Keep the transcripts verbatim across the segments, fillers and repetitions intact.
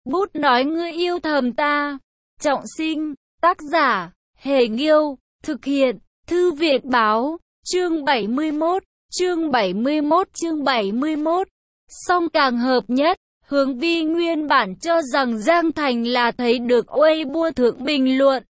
Bút nói ngươi yêu thầm ta. Trọng sinh, tác giả, Hề Nghiêu, thực hiện, Thư viện báo, chương bảy mươi mốt, chương bảy mươi mốt, chương bảy mươi mốt. Song càng hợp nhất, Hướng Vi nguyên bản cho rằng Giang Thành là thấy được Weibo thượng bình luận.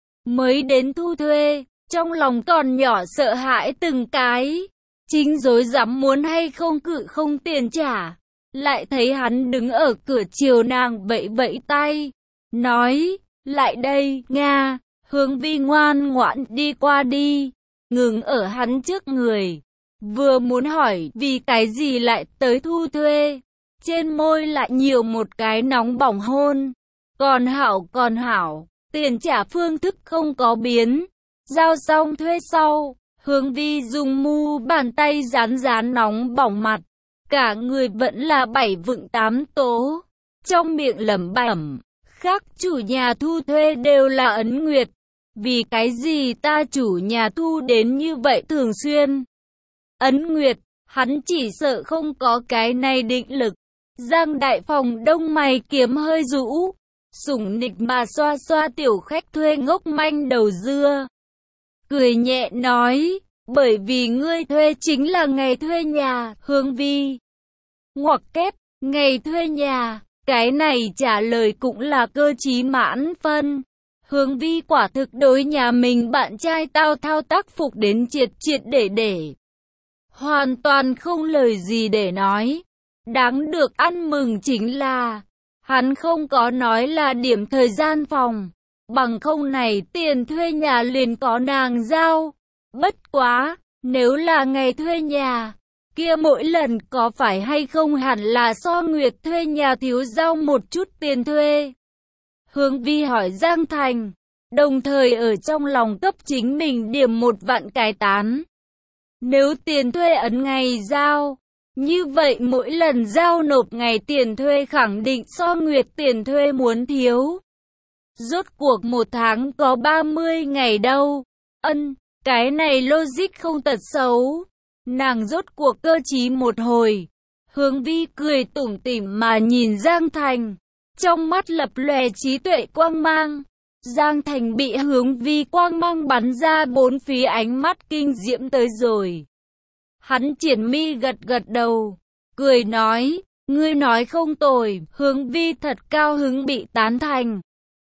Mới đến thu thuê, trong lòng còn nhỏ sợ hãi từng cái. Chính rối rắm muốn hay không cự không tiền trả. Lại thấy hắn đứng ở cửa chiều nàng vẫy vẫy tay. Nói, lại đây, Nga. Hướng Vi ngoan ngoãn đi qua đi. Ngừng ở hắn trước người. Vừa muốn hỏi vì cái gì lại tới thu thuê. Trên môi lại nhiều một cái nóng bỏng hôn. Còn hảo còn hảo. Tiền trả phương thức không có biến. Giao xong thuê sau. Hướng Vi dùng mu bàn tay dán dán nóng bỏng mặt. Cả người vẫn là bảy vựng tám tố. Trong miệng lẩm bẩm. Khác chủ nhà thu thuê đều là Ấn Nguyệt. Vì cái gì ta chủ nhà thu đến như vậy thường xuyên? Ấn Nguyệt, hắn chỉ sợ không có cái này định lực. Giang Đại Phòng đông mày kiếm hơi rũ. Sủng nịch mà xoa xoa tiểu khách thuê ngốc manh đầu dưa. Cười nhẹ nói, bởi vì ngươi thuê chính là ngày thuê nhà, Hướng Vi. Ngoặc kép, ngày thuê nhà, cái này trả lời cũng là cơ trí mãn phân. Hướng Vi quả thực đối nhà mình bạn trai tao thao tác phục đến triệt triệt để để. Hoàn toàn không lời gì để nói. Đáng được ăn mừng chính là, hắn không có nói là điểm thời gian phòng. Bằng không này tiền thuê nhà liền có nàng giao. Bất quá, nếu là ngày thuê nhà, kia mỗi lần có phải hay không hẳn là so Nguyệt thuê nhà thiếu giao một chút tiền thuê. Hướng Vi hỏi Giang Thành, đồng thời ở trong lòng cấp chính mình điểm một vạn cái tán. Nếu tiền thuê ấn ngày giao, như vậy mỗi lần giao nộp ngày tiền thuê khẳng định so Nguyệt tiền thuê muốn thiếu. Rốt cuộc một tháng có ba mươi ngày đâu. Ân, cái này logic không tật xấu. Nàng rốt cuộc cơ trí một hồi. Hướng Vi cười tủm tỉm mà nhìn Giang Thành. Trong mắt lập lòe trí tuệ quang mang. Giang Thành bị Hướng Vi quang mang bắn ra bốn phía ánh mắt kinh diễm tới rồi. Hắn triển mi gật gật đầu. Cười nói, ngươi nói không tồi. Hướng Vi thật cao hứng bị tán thành.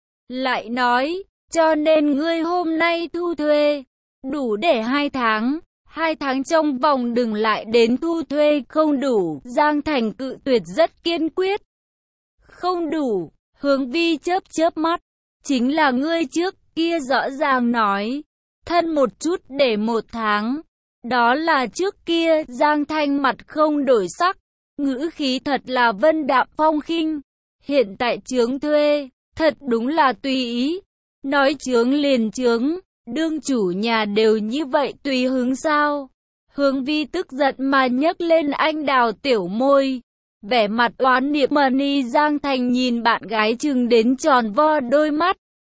Lại nói, cho nên ngươi hôm nay thu thuê, đủ để hai tháng, hai tháng trong vòng đừng lại đến thu thuê không đủ. Giang Thành cự tuyệt rất kiên quyết. Không đủ, Hướng Vi chớp chớp mắt, chính là ngươi trước kia rõ ràng nói, thân một chút để một tháng, đó là trước kia. Giang Thanh mặt không đổi sắc, ngữ khí thật là vân đạm phong khinh, hiện tại chướng thuê. Thật đúng là tùy ý. Nói chướng liền chướng. Đương chủ nhà đều như vậy tùy hứng sao? Hướng Vi tức giận mà nhấc lên anh đào tiểu môi. Vẻ mặt oán niệm mà ni. Giang Thành nhìn bạn gái trừng đến tròn vo đôi mắt.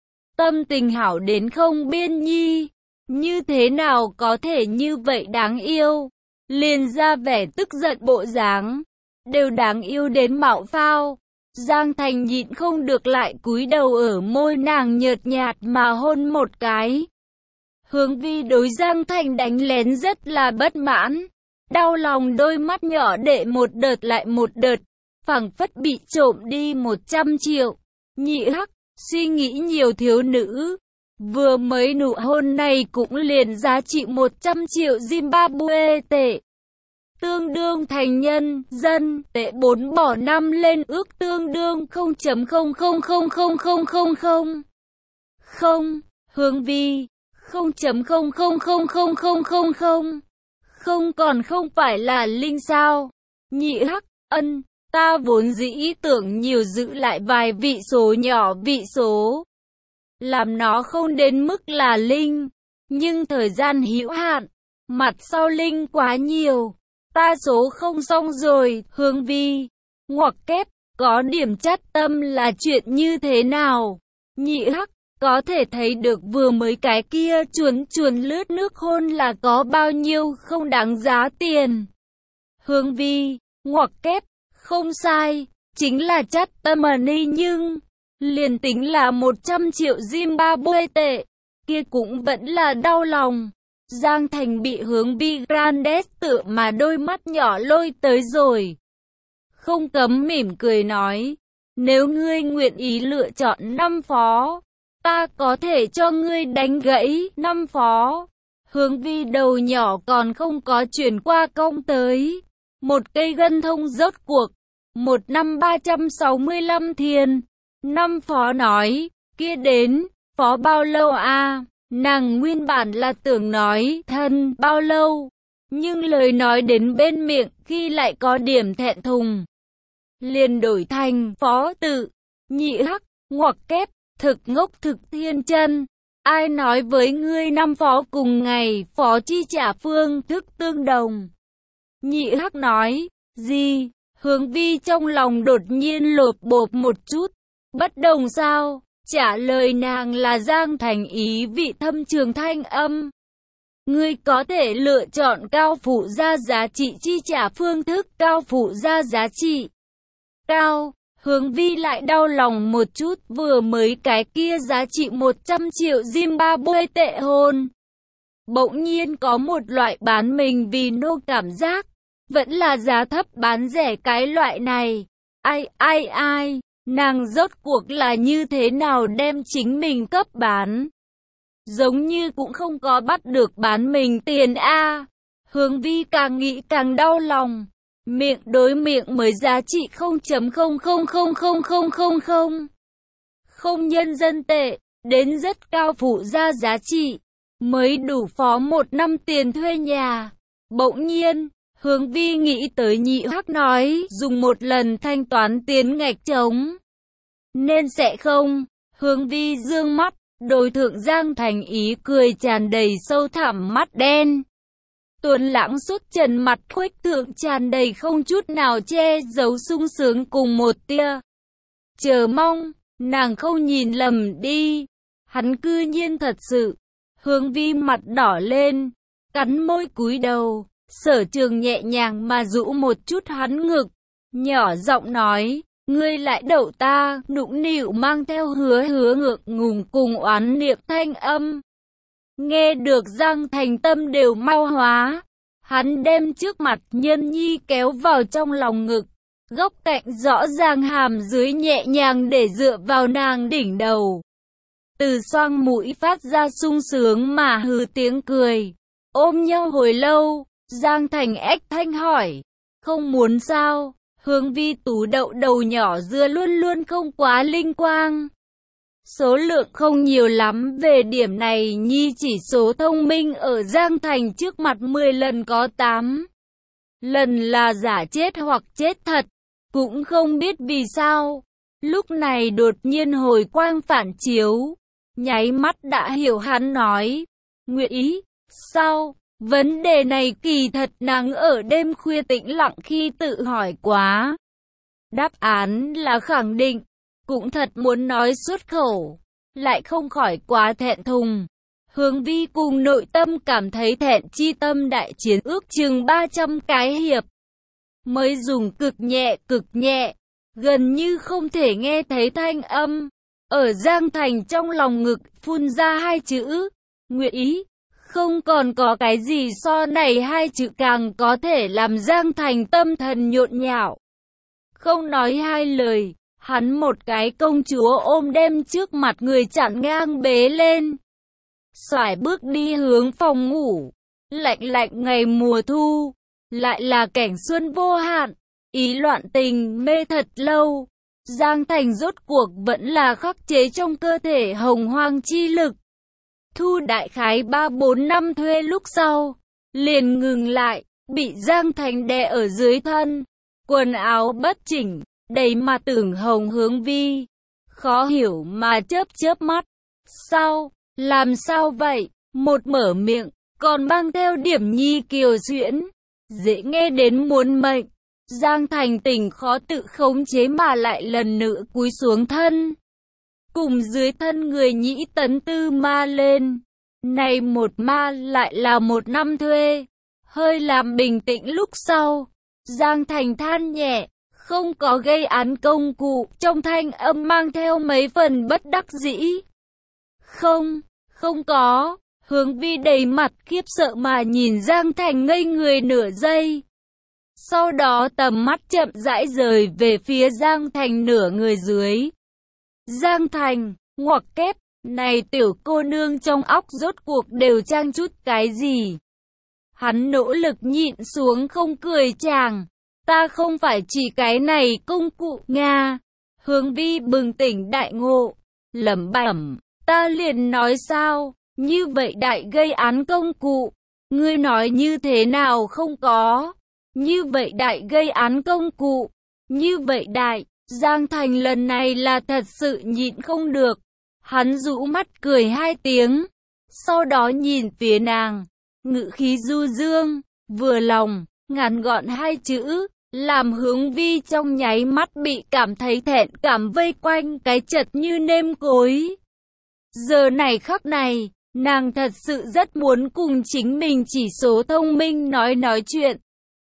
Tâm tình hảo đến không biên nhi. Như thế nào có thể như vậy đáng yêu? Liền ra vẻ tức giận bộ dáng. Đều đáng yêu đến mạo phao. Giang Thành nhịn không được lại cúi đầu ở môi nàng nhợt nhạt mà hôn một cái. Hướng Vi đối Giang Thành đánh lén rất là bất mãn. Đau lòng đôi mắt nhỏ đệ một đợt lại một đợt. Phảng phất bị trộm đi một trăm triệu. Nhị hắc, suy nghĩ nhiều thiếu nữ. Vừa mới nụ hôn này cũng liền giá trị một trăm triệu Zimbabwe tệ. Tương đương thành nhân dân tệ bốn bỏ năm lên ước tương đương không phẩy không không không không không không không. Không, Hướng Vi, không phẩy không không không không không không không. Không còn không phải là linh sao? Nhị hắc, ân, ta vốn dĩ tưởng nhiều giữ lại vài vị số nhỏ vị số. Làm nó không đến mức là linh, nhưng thời gian hữu hạn, mặt sau linh quá nhiều. Ta số không xong rồi. Hướng Vi, ngoặc kép, có điểm chát tâm là chuyện như thế nào? Nhị hắc, có thể thấy được vừa mới cái kia chuồn chuồn lướt nước hôn là có bao nhiêu không đáng giá tiền. Hướng Vi, ngoặc kép, không sai, chính là Chattamani, nhưng liền tính là một trăm triệu Zimbabwe tệ, kia cũng vẫn là đau lòng. Giang Thành bị Hướng Vi Grandes tựa mà đôi mắt nhỏ lôi tới rồi. Không cấm mỉm cười nói, nếu ngươi nguyện ý lựa chọn năm phó, ta có thể cho ngươi đánh gãy năm phó. Hướng Vi đầu nhỏ còn không có chuyển qua công tới. Một cây gân thông rốt cuộc. Một năm ba trăm sáu mươi lăm thiên. Năm phó nói, kia đến, phó bao lâu a? Nàng nguyên bản là tưởng nói, thân, bao lâu? Nhưng lời nói đến bên miệng khi lại có điểm thẹn thùng. Liền đổi thành, phó tự, nhị hắc, ngoặc kép, thực ngốc thực thiên chân. Ai nói với ngươi năm phó cùng ngày, phó chi trả phương thức tương đồng. Nhị hắc nói, gì? Hướng Vi trong lòng đột nhiên lột bột một chút. Bất đồng sao? Trả lời nàng là Giang Thành ý vị thâm trường thanh âm. Ngươi có thể lựa chọn cao phụ gia giá trị chi trả phương thức cao phụ gia giá trị. Cao, Hướng Vi lại đau lòng một chút, vừa mới cái kia giá trị một trăm triệu Zimbabwe tệ hôn. Bỗng nhiên có một loại bán mình vì nô cảm giác, vẫn là giá thấp bán rẻ cái loại này. Ai ai ai, nàng rốt cuộc là như thế nào đem chính mình cấp bán? Giống như cũng không có bắt được bán mình tiền a. Hướng Vi càng nghĩ càng đau lòng. Miệng đối miệng mới giá trị không phẩy không không không không không không không. Không nhân dân tệ, đến rất cao phụ gia giá trị, mới đủ phó một năm tiền thuê nhà. Bỗng nhiên, Hướng Vi nghĩ tới nhị hắc nói, dùng một lần thanh toán tiền ngạch trống. Nên sẽ không, Hướng Vi dương mắt, đối thượng Giang Thành ý cười tràn đầy sâu thẳm mắt đen. Tuấn lãng xuất trần mặt khuếch thượng tràn đầy không chút nào che giấu sung sướng cùng một tia chờ mong, nàng không nhìn lầm đi. Hắn cư nhiên thật sự. Hướng Vi mặt đỏ lên, cắn môi cúi đầu, Sở Trường nhẹ nhàng mà rũ một chút hắn ngực, nhỏ giọng nói, ngươi lại đậu ta, nũng nịu mang theo hứa hứa ngượng ngùng cùng oán niệm thanh âm. Nghe được Giang Thành tâm đều mau hóa, hắn đem trước mặt Nhân Nhi kéo vào trong lòng ngực, góc cạnh rõ ràng hàm dưới nhẹ nhàng để dựa vào nàng đỉnh đầu. Từ xoang mũi phát ra sung sướng mà hừ tiếng cười, ôm nhau hồi lâu, Giang Thành ếch thanh hỏi, không muốn sao? Hướng Vi tú đậu đầu nhỏ dưa luôn luôn không quá linh quang. Số lượng không nhiều lắm, về điểm này Nhi chỉ số thông minh ở Giang Thành trước mặt mười lần có tám lần là giả chết hoặc chết thật, cũng không biết vì sao. Lúc này đột nhiên hồi quang phản chiếu, nháy mắt đã hiểu hắn nói. Nguyện ý, sao? Vấn đề này kỳ thật nàng ở đêm khuya tĩnh lặng khi tự hỏi quá. Đáp án là khẳng định. Cũng thật muốn nói xuất khẩu, lại không khỏi quá thẹn thùng. Hướng Vi cùng nội tâm cảm thấy thẹn chi tâm đại chiến ước chừng ba trăm cái hiệp. Mới dùng cực nhẹ cực nhẹ, gần như không thể nghe thấy thanh âm. Ở Giang Thành trong lòng ngực phun ra hai chữ, nguyện ý. Không còn có cái gì so này hai chữ càng có thể làm Giang Thành tâm thần nhộn nhạo. Không nói hai lời. Hắn một cái công chúa ôm đem trước mặt người chặn ngang bế lên. Xoải bước đi hướng phòng ngủ. Lạnh lạnh ngày mùa thu. Lại là cảnh xuân vô hạn. Ý loạn tình mê thật lâu. Giang Thành rốt cuộc vẫn là khắc chế trong cơ thể hồng hoang chi lực. Thu đại khái ba bốn năm thuê lúc sau. Liền ngừng lại. Bị Giang Thành đè ở dưới thân. Quần áo bất chỉnh. Đầy mặt tưởng hồng Hướng Vi, khó hiểu mà chớp chớp mắt. Sao? Làm sao vậy? Một mở miệng, còn mang theo điểm nhi kiều duyễn, dễ nghe đến muốn mệnh. Giang Thành tình khó tự khống chế mà lại lần nữa cúi xuống thân. Cùng dưới thân người nhĩ tấn tư ma lên. Này một ma lại là một năm thuê. Hơi làm bình tĩnh lúc sau. Giang Thành than nhẹ. Không có gây án công cụ, trong thanh âm mang theo mấy phần bất đắc dĩ. Không, không có. Hướng Vi đầy mặt khiếp sợ mà nhìn Giang Thành ngây người nửa giây. Sau đó tầm mắt chậm rãi rời về phía Giang Thành nửa người dưới. Giang Thành, ngoặc kép, này tiểu cô nương trong óc rốt cuộc đều trang chút cái gì? Hắn nỗ lực nhịn xuống không cười chàng. Ta không phải chỉ cái này công cụ Nga. Hướng Vi bừng tỉnh đại ngộ, lẩm bẩm, ta liền nói sao, như vậy đại gây án công cụ, ngươi nói như thế nào không có, như vậy đại gây án công cụ, như vậy đại, Giang Thành lần này là thật sự nhịn không được, hắn rũ mắt cười hai tiếng, sau đó nhìn phía nàng, ngữ khí du dương, vừa lòng, ngắn gọn hai chữ. Làm Hướng Vi trong nháy mắt bị cảm thấy thẹn cảm vây quanh cái chật như nêm cối. Giờ này khắc này, nàng thật sự rất muốn cùng chính mình chỉ số thông minh nói nói chuyện.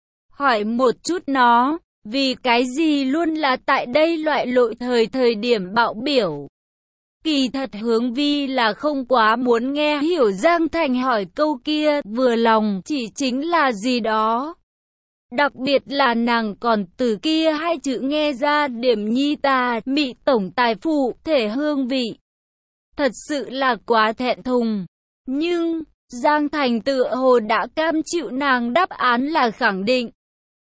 Hỏi một chút nó, vì cái gì luôn là tại đây loại lỗi thời thời điểm bạo biểu. Kỳ thật Hướng Vi là không quá muốn nghe hiểu Giang Thành hỏi câu kia, vừa lòng chỉ chính là gì đó. Đặc biệt là nàng còn từ kia hai chữ nghe ra điểm nhi tà, mị tổng tài phụ, thể hương vị. Thật sự là quá thẹn thùng. Nhưng, Giang Thành tựa hồ đã cam chịu nàng đáp án là khẳng định.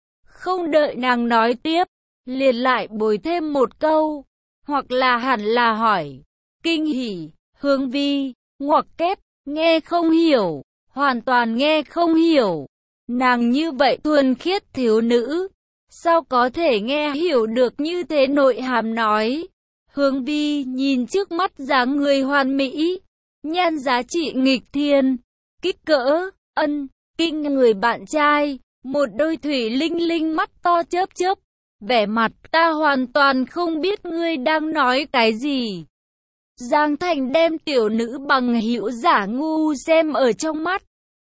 Không đợi nàng nói tiếp, liền lại bồi thêm một câu, hoặc là hẳn là hỏi. Kinh hỉ, Hướng Vi, ngoặc kép, nghe không hiểu, hoàn toàn nghe không hiểu. Nàng như vậy thuần khiết thiếu nữ, sao có thể nghe hiểu được như thế nội hàm nói. Hướng Vi nhìn trước mắt dáng người hoàn mỹ, nhan giá trị nghịch thiên, kích cỡ, ân, kinh người bạn trai, một đôi thủy linh linh mắt to chớp chớp, vẻ mặt ta hoàn toàn không biết ngươi đang nói cái gì. Giang Thành đem tiểu nữ bằng hữu giả ngu xem ở trong mắt.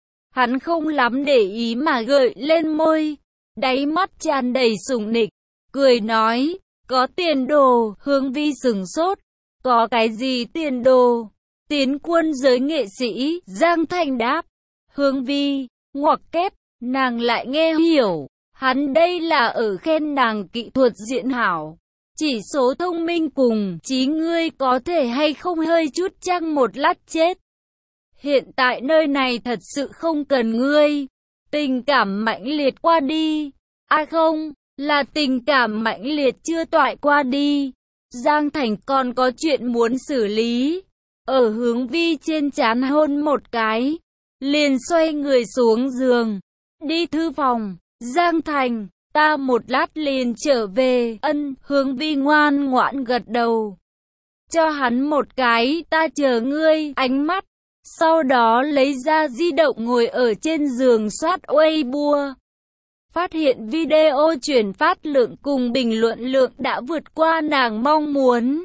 Hắn không lắm để ý mà gợi lên môi, đáy mắt tràn đầy sủng nịch, cười nói, có tiền đồ. Hướng Vi sửng sốt, có cái gì tiền đồ? Tiến quân giới nghệ sĩ. Giang Thành đáp. Hướng Vi, ngoặc kép, nàng lại nghe hiểu, hắn đây là ở khen nàng kỹ thuật diễn hảo. Chỉ số thông minh cùng trí ngươi có thể hay không hơi chút chăng một lát chết. Hiện tại nơi này thật sự không cần ngươi. Tình cảm mãnh liệt qua đi. À không, là tình cảm mãnh liệt chưa toại qua đi. Giang Thành còn có chuyện muốn xử lý. Ở Hướng Vi trên trán hôn một cái, liền xoay người xuống giường, đi thư phòng. Giang Thành, ta một lát liền trở về. Ân. Hướng Vi ngoan ngoãn gật đầu, cho hắn một cái ta chờ ngươi ánh mắt. Sau đó lấy ra di động ngồi ở trên giường soát Weibo. Phát hiện video chuyển phát lượng cùng bình luận lượng đã vượt qua nàng mong muốn.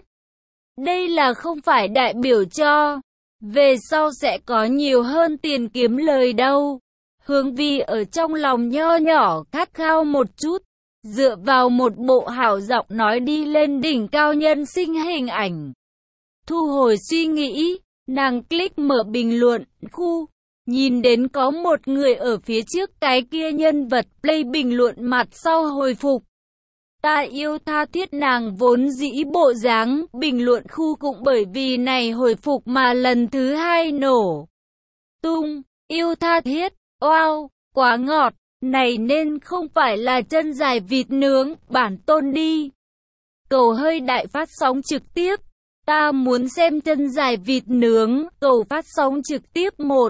Đây là không phải đại biểu cho về sau sẽ có nhiều hơn tiền kiếm lời đâu. Hướng Vi ở trong lòng nho nhỏ khát khao một chút, dựa vào một bộ hảo giọng nói đi lên đỉnh cao nhân sinh hình ảnh. Thu hồi suy nghĩ, nàng click mở bình luận khu, nhìn đến có một người ở phía trước cái kia nhân vật play bình luận mặt sau hồi phục. Ta yêu tha thiết. Nàng vốn dĩ bộ dáng bình luận khu cũng bởi vì này hồi phục mà lần thứ hai nổ tung. Yêu tha thiết, wow, quá ngọt, này nên không phải là chân dài vịt nướng bản tôn đi. Cầu hơi đại phát sóng trực tiếp. Ta muốn xem chân dài vịt nướng, cầu phát sóng trực tiếp một.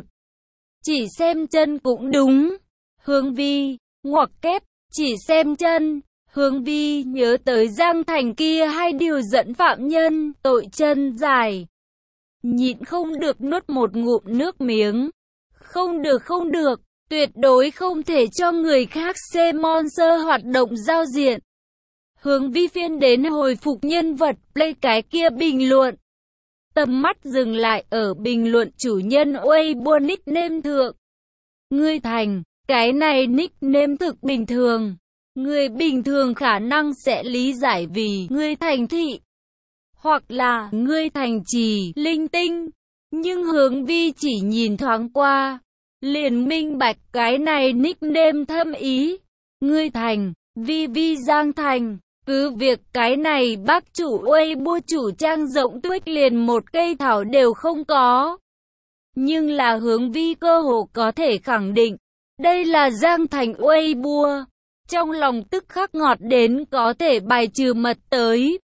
Chỉ xem chân cũng đúng. Hướng Vi, ngoặc kép, chỉ xem chân. Hướng Vi nhớ tới Giang Thành kia hai điều dẫn phạm nhân, tội chân dài. Nhịn không được nuốt một ngụm nước miếng. Không được không được, tuyệt đối không thể cho người khác xem monster hoạt động giao diện. Hướng Vi phiên đến hồi phục nhân vật play cái kia bình luận. Tầm mắt dừng lại ở bình luận chủ nhân Weibo nickname thượng. Ngươi Thành, cái này nickname thực bình thường. Người bình thường khả năng sẽ lý giải vì ngươi thành thị, hoặc là ngươi thành trì, linh tinh. Nhưng Hướng Vi chỉ nhìn thoáng qua, liền minh bạch cái này nickname thâm ý. Ngươi thành, Vi Vi Giang Thành. Cứ việc cái này bác chủ Weibo chủ trang rộng tuyết liền một cây thảo đều không có. Nhưng là Hướng Vi cơ hồ có thể khẳng định, đây là Giang Thành Weibo. Trong lòng tức khắc ngọt đến có thể bài trừ mật tới.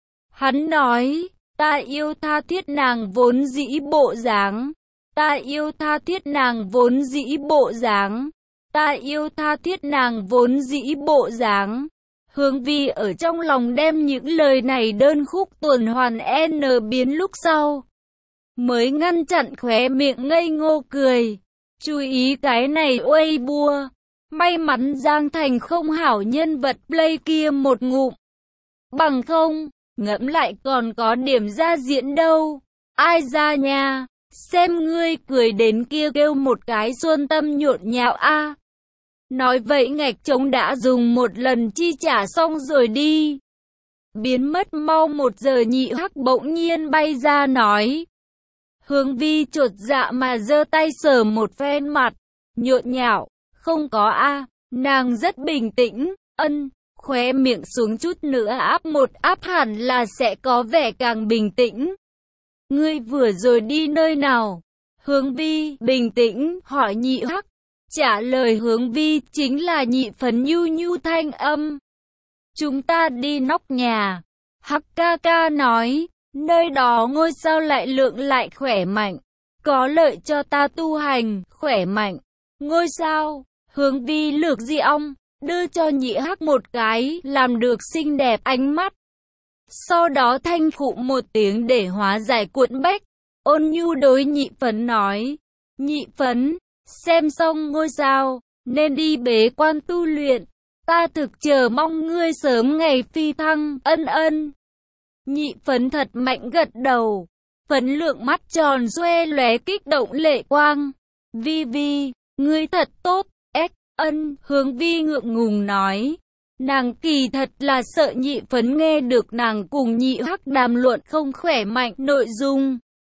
Hắn nói, ta yêu tha thiết nàng vốn dĩ bộ dáng. Ta yêu tha thiết nàng vốn dĩ bộ dáng. Ta yêu tha thiết nàng vốn dĩ bộ dáng. Hướng Vi ở trong lòng đem những lời này đơn khúc tuần hoàn N biến lúc sau, mới ngăn chặn khóe miệng ngây ngô cười. Chú ý cái này Weibo. May mắn Giang Thành không hảo nhân vật play kia một ngụm. Bằng không, ngẫm lại còn có điểm ra diễn đâu. Ai ra nha, xem ngươi cười đến kia kêu một cái xuân tâm nhộn nhạo a. Nói vậy ngạch trống đã dùng một lần chi trả xong rồi đi. Biến mất mau một giờ Nhị Hắc bỗng nhiên bay ra nói. Hướng Vi chột dạ mà giơ tay sờ một phen mặt, nhộn nhạo, không có a, nàng rất bình tĩnh, ân, khóe miệng xuống chút nữa áp một áp hẳn là sẽ có vẻ càng bình tĩnh. Ngươi vừa rồi đi nơi nào? Hướng Vi bình tĩnh hỏi Nhị Hắc. Trả lời Hướng Vi chính là Nhị Phấn nhu nhu thanh âm. Chúng ta đi nóc nhà. Hắc ca ca nói, nơi đó ngôi sao lại lượng lại khỏe mạnh, có lợi cho ta tu hành, khỏe mạnh. Ngôi sao, Hướng Vi lược di ong, đưa cho Nhị Hắc một cái, làm được xinh đẹp ánh mắt. Sau đó thanh khụ một tiếng để hóa giải cuộn bách, ôn nhu đối Nhị Phấn nói, Nhị Phấn, xem xong ngôi sao, nên đi bế quan tu luyện, ta thực chờ mong ngươi sớm ngày phi thăng, ân ân. Nhị Phấn thật mạnh gật đầu, Phấn lượng mắt tròn xoe lóe kích động lệ quang. Vi Vi, ngươi thật tốt, ếch, ân, Hướng Vi ngượng ngùng nói. Nàng kỳ thật là sợ Nhị Phấn nghe được nàng cùng Nhị Hắc đàm luận không khỏe mạnh nội dung.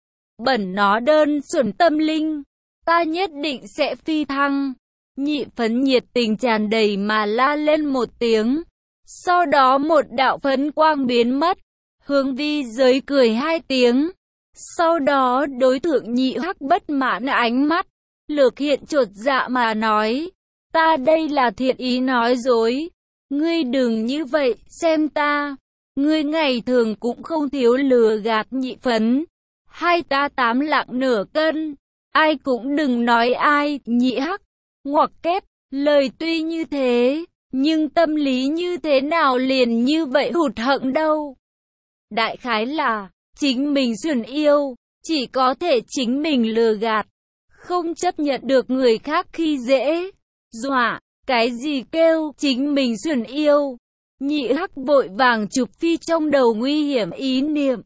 Bẩn nó đơn xuẩn tâm linh, ta nhất định sẽ phi thăng. Nhị Phấn nhiệt tình tràn đầy mà la lên một tiếng. Sau đó một đạo phấn quang biến mất. Hướng Vi giới cười hai tiếng. Sau đó đối thượng Nhị Hắc bất mãn ánh mắt, lược hiện chột dạ mà nói, ta đây là thiện ý nói dối. Ngươi đừng như vậy, xem ta. Ngươi ngày thường cũng không thiếu lừa gạt Nhị Phấn. Hai ta tám lạng nửa cân. Ai cũng đừng nói ai, Nhị Hắc. Ngoặc kép, lời tuy như thế, nhưng tâm lý như thế nào liền như vậy hụt hẫng đâu. Đại khái là, chính mình xuẩn yêu, chỉ có thể chính mình lừa gạt, không chấp nhận được người khác khi dễ, dọa, cái gì kêu chính mình xuẩn yêu. Nhị Hắc vội vàng chụp phi trong đầu nguy hiểm ý niệm.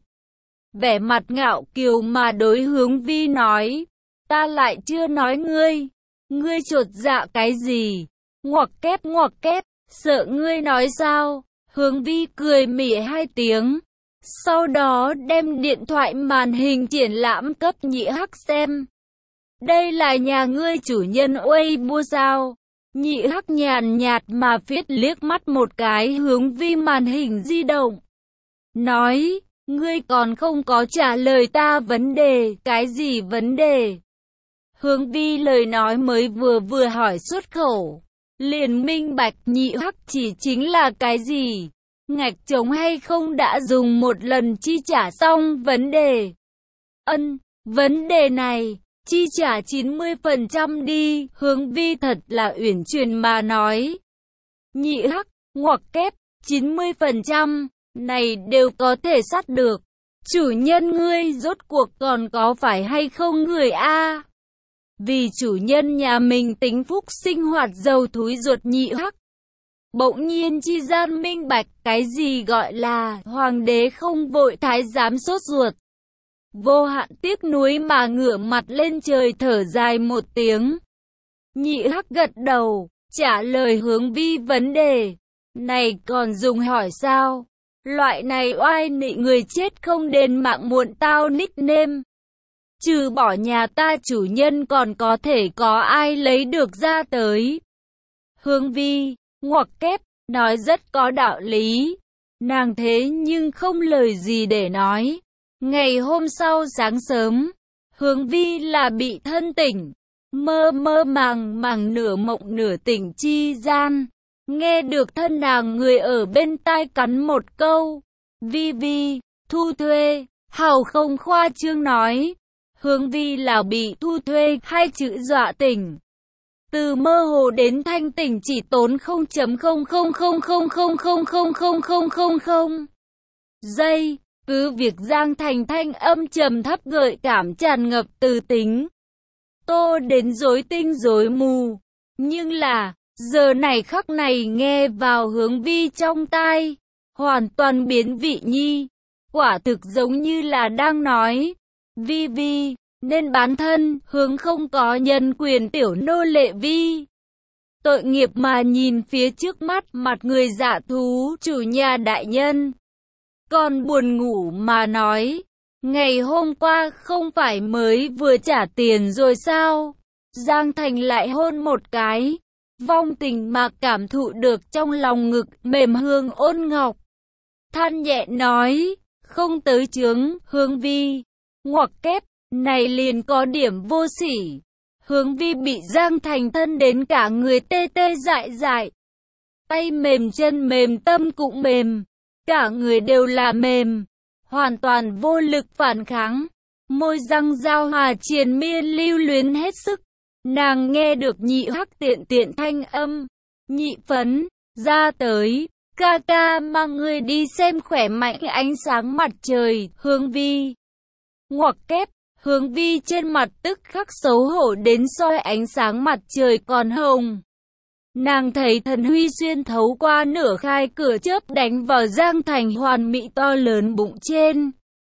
Vẻ mặt ngạo kiều mà đối Hướng Vi nói, ta lại chưa nói ngươi, ngươi chột dạ cái gì, ngoặc kép ngoặc kép, sợ ngươi nói sao. Hướng Vi cười mỉa hai tiếng, sau đó đem điện thoại màn hình triển lãm cấp Nhị Hắc xem. Đây là nhà ngươi chủ nhân Weibo sao? Nhị Hắc nhàn nhạt mà viết liếc mắt một cái Hướng Vi màn hình di động. Nói, ngươi còn không có trả lời ta vấn đề, cái gì vấn đề? Hướng Vi lời nói mới vừa vừa hỏi xuất khẩu, liền minh bạch Nhị Hắc chỉ chính là cái gì? Ngạch trống hay không đã dùng một lần chi trả xong vấn đề? Ân, vấn đề này, chi trả chín mươi phần trăm đi, Hướng Vi thật là uyển chuyển mà nói. Nhị Hắc, ngoặc kép, chín mươi phần trăm, này đều có thể sát được. Chủ nhân ngươi rốt cuộc còn có phải hay không người a? Vì chủ nhân nhà mình tính phúc sinh hoạt giàu thúi ruột Nhị Hắc. Bỗng nhiên chi gian minh bạch cái gì gọi là hoàng đế không vội thái giám sốt ruột. Vô hạn tiếc nuối mà ngửa mặt lên trời thở dài một tiếng. Nhị Hắc gật đầu, trả lời Hướng Vi vấn đề. Này còn dùng hỏi sao? Loại này oai nị người chết không đền mạng muộn tao nickname. Trừ bỏ nhà ta chủ nhân còn có thể có ai lấy được ra tới. Hướng Vi, ngoặc kép, nói rất có đạo lý. Nàng thế nhưng không lời gì để nói. Ngày hôm sau sáng sớm, Hướng Vi là bị thân tỉnh. Mơ mơ màng màng nửa mộng nửa tỉnh chi gian. Nghe được thân nàng người ở bên tai cắn một câu. Vi Vi, thu thuê, hào không khoa trương nói. Hướng Vi là bị thu thuê hai chữ dọa tỉnh. Từ mơ hồ đến thanh tỉnh chỉ tốn không phẩy không không không không không không không không không không không giây. Cứ việc Giang Thành thanh âm trầm thấp gợi cảm tràn ngập từ tính. Tô đến rối tinh rối mù. Nhưng là, giờ này khắc này nghe vào Hướng Vi trong tai. Hoàn toàn biến vị nhi. Quả thực giống như là đang nói. Vi Vi, nên bán thân, Hướng không có nhân quyền tiểu nô lệ Vi. Tội nghiệp mà nhìn phía trước mắt mặt người dạ thú chủ nhà đại nhân. Còn buồn ngủ mà nói, ngày hôm qua không phải mới vừa trả tiền rồi sao? Giang Thành lại hôn một cái, vong tình mà cảm thụ được trong lòng ngực mềm hương ôn ngọc. Than nhẹ nói, không tới chướng, Hướng Vi, ngoặc kép, này liền có điểm vô sỉ. Hướng Vi bị Giang Thành thân đến cả người tê tê dại dại. Tay mềm chân mềm tâm cũng mềm. Cả người đều là mềm. Hoàn toàn vô lực phản kháng. Môi răng giao hòa triền miên lưu luyến hết sức. Nàng nghe được nhị hắc tiện tiện thanh âm. Nhị phấn, ra tới. Ca ca mang người đi xem khỏe mạnh ánh sáng mặt trời. Hướng Vi, ngoặc kép. Hướng Vi trên mặt tức khắc xấu hổ đến soi ánh sáng mặt trời còn hồng. Nàng thấy thần huy xuyên thấu qua nửa khai cửa chớp đánh vào Giang Thành hoàn mỹ to lớn bụng trên.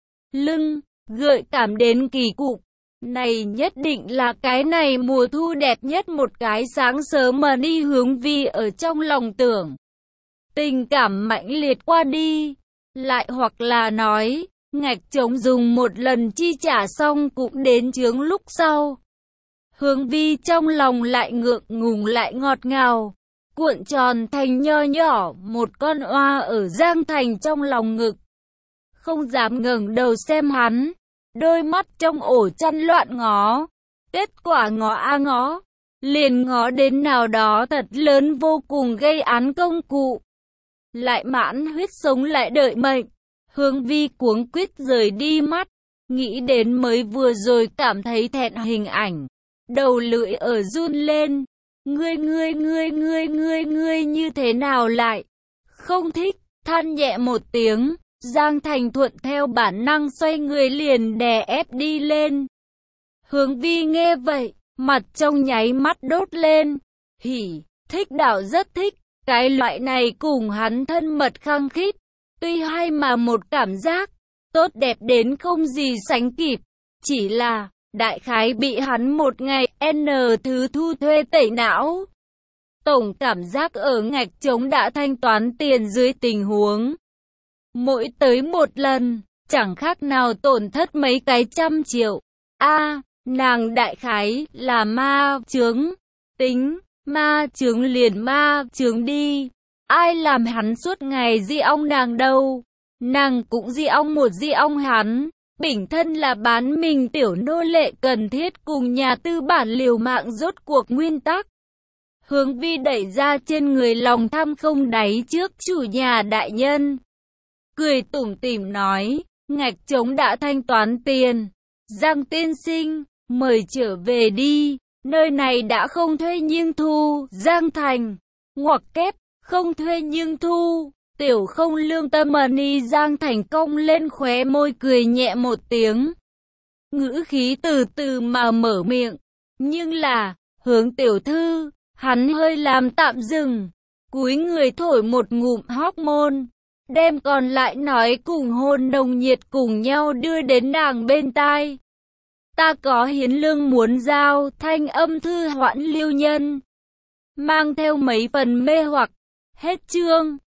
Lưng, gợi cảm đến kỳ cục. Này nhất định là cái này mùa thu đẹp nhất một cái sáng sớm mà đi. Hướng Vi ở trong lòng tưởng. Tình cảm mãnh liệt qua đi. Lại hoặc là nói, ngạch trống dùng một lần chi trả xong cũng đến chướng lúc sau. Hướng Vi trong lòng lại ngượng ngùng lại ngọt ngào, cuộn tròn thành nho nhỏ một con oa ở Giang Thành trong lòng ngực. Không dám ngẩng đầu xem hắn, đôi mắt trong ổ chăn loạn ngó. Kết quả ngó a ngó, liền ngó đến nào đó thật lớn vô cùng gây án công cụ. Lại mãn huyết sống lại đợi mệnh. Hướng Vi cuống quýt rời đi mắt, nghĩ đến mới vừa rồi cảm thấy thẹn hình ảnh. Đầu lưỡi ở run lên. Ngươi ngươi ngươi ngươi ngươi ngươi như thế nào lại không thích, than nhẹ một tiếng. Giang Thành thuận theo bản năng xoay người liền đè ép đi lên. Hướng Vi nghe vậy, mặt trong nháy mắt đốt lên. Hỉ, thích đảo rất thích, cái loại này cùng hắn thân mật khăng khít. Tuy hay mà một cảm giác tốt đẹp đến không gì sánh kịp. Chỉ là đại khái bị hắn một ngày N thứ thu thuê tẩy não. Tổng cảm giác ở ngạch trống đã thanh toán tiền dưới tình huống. Mỗi tới một lần, chẳng khác nào tổn thất mấy cái trăm triệu. A, à, nàng đại khái là ma chướng. Tính, ma chướng liền ma chướng đi. Ai làm hắn suốt ngày di ong nàng đâu. Nàng cũng di ong một di ong hắn. Bình thân là bán mình tiểu nô lệ cần thiết cùng nhà tư bản liều mạng rốt cuộc nguyên tắc. Hướng Vi đẩy ra trên người lòng tham không đáy trước chủ nhà đại nhân. Cười tủm tỉm nói, ngạch trống đã thanh toán tiền. Giang tiên sinh, mời trở về đi, nơi này đã không thuê nhưng thu. Giang Thành, ngoặc kép, không thuê nhưng thu. Tiểu không lương tâm money. Giang Thành công lên khóe môi cười nhẹ một tiếng. Ngữ khí từ từ mà mở miệng. Nhưng là, Hướng tiểu thư, hắn hơi làm tạm dừng. Cúi người thổi một ngụm hormone. Đem còn lại nói cùng hôn nồng nhiệt cùng nhau đưa đến nàng bên tai. Ta có hiến lương muốn giao, thanh âm thư hoãn lưu nhân. mang theo mấy phần mê hoặc. Hết chương.